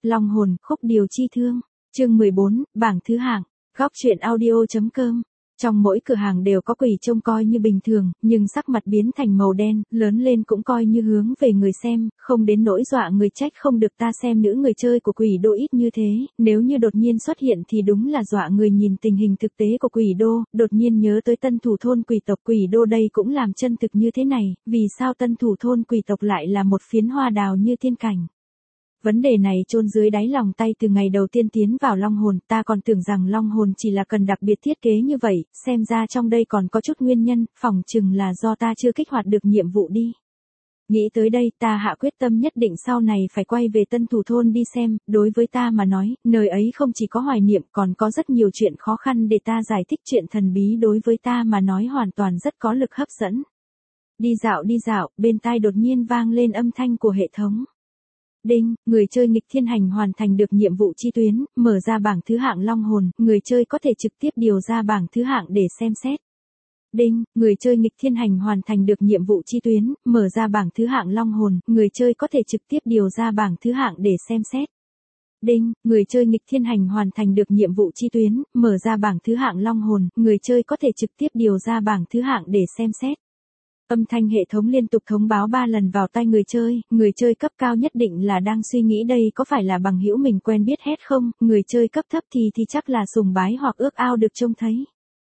Long hồn, khúc điều chi thương. Chương 14, bảng thứ hạng. Góc truyện audio.com. Trong mỗi cửa hàng đều có quỷ trông coi như bình thường, nhưng sắc mặt biến thành màu đen, lớn lên cũng coi như hướng về người xem, không đến nỗi dọa người trách không được ta xem nữ người chơi của quỷ đô ít như thế, nếu như đột nhiên xuất hiện thì đúng là dọa người. Nhìn tình hình thực tế của quỷ đô, đột nhiên nhớ tới tân thủ thôn quỷ tộc. Quỷ đô đây cũng làm chân thực như thế này, vì sao tân thủ thôn quỷ tộc lại là một phiến hoa đào như thiên cảnh? Vấn đề này chôn dưới đáy lòng tay từ ngày đầu tiên tiến vào Long hồn, ta còn tưởng rằng Long hồn chỉ là cần đặc biệt thiết kế như vậy, xem ra trong đây còn có chút nguyên nhân, phỏng chừng là do ta chưa kích hoạt được nhiệm vụ đi. Nghĩ tới đây, ta hạ quyết tâm nhất định sau này phải quay về tân thủ thôn đi xem, đối với ta mà nói, nơi ấy không chỉ có hoài niệm còn có rất nhiều chuyện khó khăn để ta giải thích. Chuyện thần bí đối với ta mà nói hoàn toàn rất có lực hấp dẫn. Đi dạo, bên tai đột nhiên vang lên âm thanh của hệ thống. Đinh, người chơi nghịch thiên hành hoàn thành được nhiệm vụ chi tuyến, mở ra bảng thứ hạng Long hồn, người chơi có thể trực tiếp điều ra bảng thứ hạng để xem xét. Đinh, người chơi nghịch thiên hành hoàn thành được nhiệm vụ chi tuyến, mở ra bảng thứ hạng Long hồn, người chơi có thể trực tiếp điều ra bảng thứ hạng để xem xét. Đinh, người chơi nghịch thiên hành hoàn thành được nhiệm vụ chi tuyến, mở ra bảng thứ hạng Long hồn, người chơi có thể trực tiếp điều ra bảng thứ hạng để xem xét. Âm thanh hệ thống liên tục thông báo 3 lần vào tai người chơi cấp cao nhất định là đang suy nghĩ đây có phải là bằng hữu mình quen biết hết không, người chơi cấp thấp thì chắc là sùng bái hoặc ước ao được trông thấy.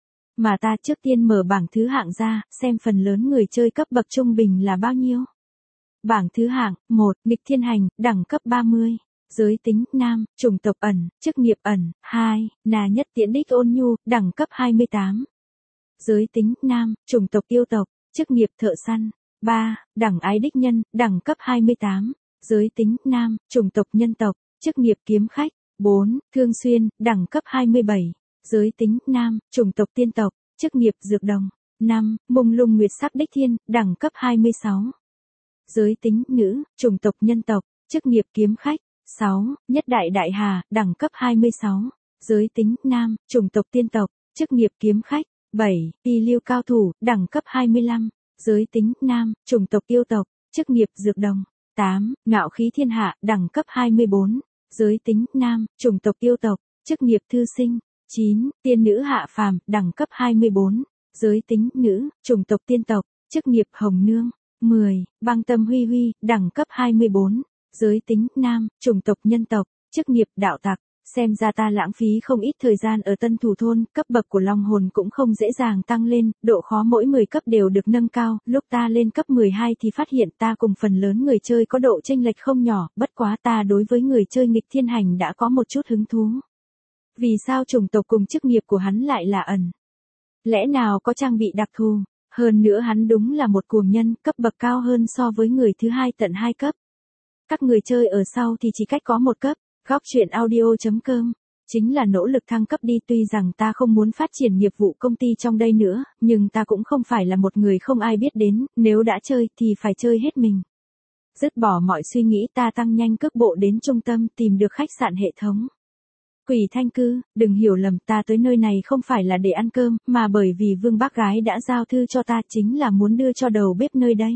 Mà ta trước tiên mở bảng thứ hạng ra, xem phần lớn người chơi cấp bậc trung bình là bao nhiêu. Bảng thứ hạng, 1, nghịch thiên hành, đẳng cấp 30. Giới tính, nam, chủng tộc ẩn, chức nghiệp ẩn, 2, là nhất tiễn đích ôn nhu, đẳng cấp 28. Giới tính, nam, chủng tộc yêu tộc. Chức nghiệp thợ săn. 3. Đẳng ái đích nhân, đẳng cấp 28. Giới tính, nam, chủng tộc nhân tộc. Chức nghiệp kiếm khách. 4. Thương xuyên, đẳng cấp 27. Giới tính, nam, chủng tộc tiên tộc. Chức nghiệp dược đồng. 5. Mông lung nguyệt sắc đích thiên, đẳng cấp 26. Giới tính, nữ, chủng tộc nhân tộc. Chức nghiệp kiếm khách. 6. Nhất đại đại hà, đẳng cấp 26. Giới tính, nam, chủng tộc tiên tộc. Chức nghiệp kiếm khách. 7. Y lưu cao thủ, đẳng cấp 25. Giới tính, nam, chủng tộc yêu tộc. Chức nghiệp dược đồng. 8. Ngạo khí thiên hạ, đẳng cấp 24. Giới tính, nam, chủng tộc yêu tộc. Chức nghiệp thư sinh. 9. Tiên nữ hạ phàm, đẳng cấp 24. Giới tính, nữ, chủng tộc tiên tộc. Chức nghiệp hồng nương. 10. Băng tâm huy huy, đẳng cấp 24. Giới tính, nam, chủng tộc nhân tộc. Chức nghiệp đạo tặc. Xem ra ta lãng phí không ít thời gian ở tân thủ thôn, cấp bậc của Long hồn cũng không dễ dàng tăng lên, độ khó mỗi 10 cấp đều được nâng cao, lúc ta lên cấp 12 thì phát hiện ta cùng phần lớn người chơi có độ chênh lệch không nhỏ, bất quá ta đối với người chơi nghịch thiên hành đã có một chút hứng thú. Vì sao chủng tộc cùng chức nghiệp của hắn lại là ẩn? Lẽ nào có trang bị đặc thù? Hơn nữa hắn đúng là một cuồng nhân, cấp bậc cao hơn so với người thứ hai tận 2 cấp. Các người chơi ở sau thì chỉ cách có một cấp. Góc truyện audio.com. Chính là nỗ lực thăng cấp đi, tuy rằng ta không muốn phát triển nghiệp vụ công ty trong đây nữa, nhưng ta cũng không phải là một người không ai biết đến, nếu đã chơi thì phải chơi hết mình. Dứt bỏ mọi suy nghĩ, ta tăng nhanh cước bộ đến trung tâm, tìm được khách sạn hệ thống. Quỷ Thanh Cư, đừng hiểu lầm, ta tới nơi này không phải là để ăn cơm, mà bởi vì Vương bác gái đã giao thư cho ta, chính là muốn đưa cho đầu bếp nơi đây.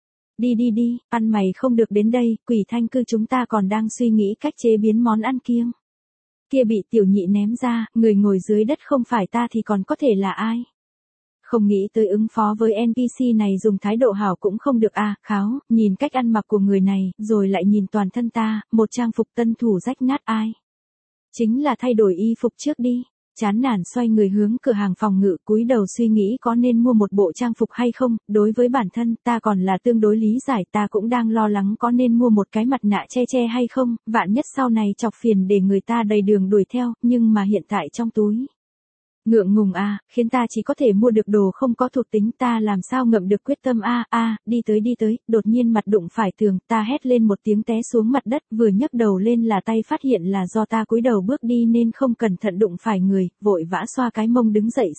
Đi, ăn mày không được đến đây, Quỷ Thanh Cư chúng ta còn đang suy nghĩ cách chế biến món ăn kiêng. Kia bị tiểu nhị ném ra, người ngồi dưới đất không phải ta thì còn có thể là ai? Không nghĩ tới ứng phó với NPC này dùng thái độ hảo cũng không được à, kháo, nhìn cách ăn mặc của người này, rồi lại nhìn toàn thân ta, một trang phục tân thủ rách nát ai? Chính là thay đổi y phục trước đi. Chán nản xoay người hướng cửa hàng phòng ngự, cúi đầu suy nghĩ có nên mua một bộ trang phục hay không. Đối với bản thân ta còn là tương đối lý giải, ta cũng đang lo lắng có nên mua một cái mặt nạ che hay không, vạn nhất sau này chọc phiền để người ta đầy đường đuổi theo, nhưng mà hiện tại trong túi ngượng ngùng à, khiến ta chỉ có thể mua được đồ không có thuộc tính, ta làm sao ngậm được quyết tâm đi tới, đột nhiên mặt đụng phải tường, ta hét lên một tiếng té xuống mặt đất, vừa nhấc đầu lên là tay phát hiện là do ta cúi đầu bước đi nên không cẩn thận đụng phải người, vội vã xoa cái mông đứng dậy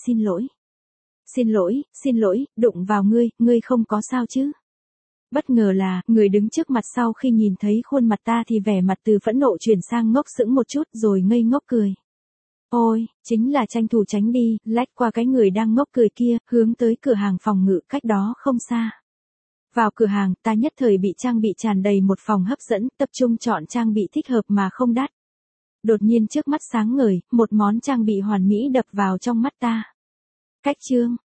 xin lỗi, đụng vào ngươi không có sao chứ? Bất ngờ là, người đứng trước mặt sau khi nhìn thấy khuôn mặt ta thì vẻ mặt từ phẫn nộ chuyển sang ngốc sững một chút rồi ngây ngốc cười. Ôi, chính là tranh thủ tránh đi, lách qua cái người đang ngốc cười kia, hướng tới cửa hàng phòng ngự cách đó không xa. Vào cửa hàng, ta nhất thời bị trang bị tràn đầy một phòng hấp dẫn, tập trung chọn trang bị thích hợp mà không đắt. Đột nhiên trước mắt sáng ngời, một món trang bị hoàn mỹ đập vào trong mắt ta. Cách chương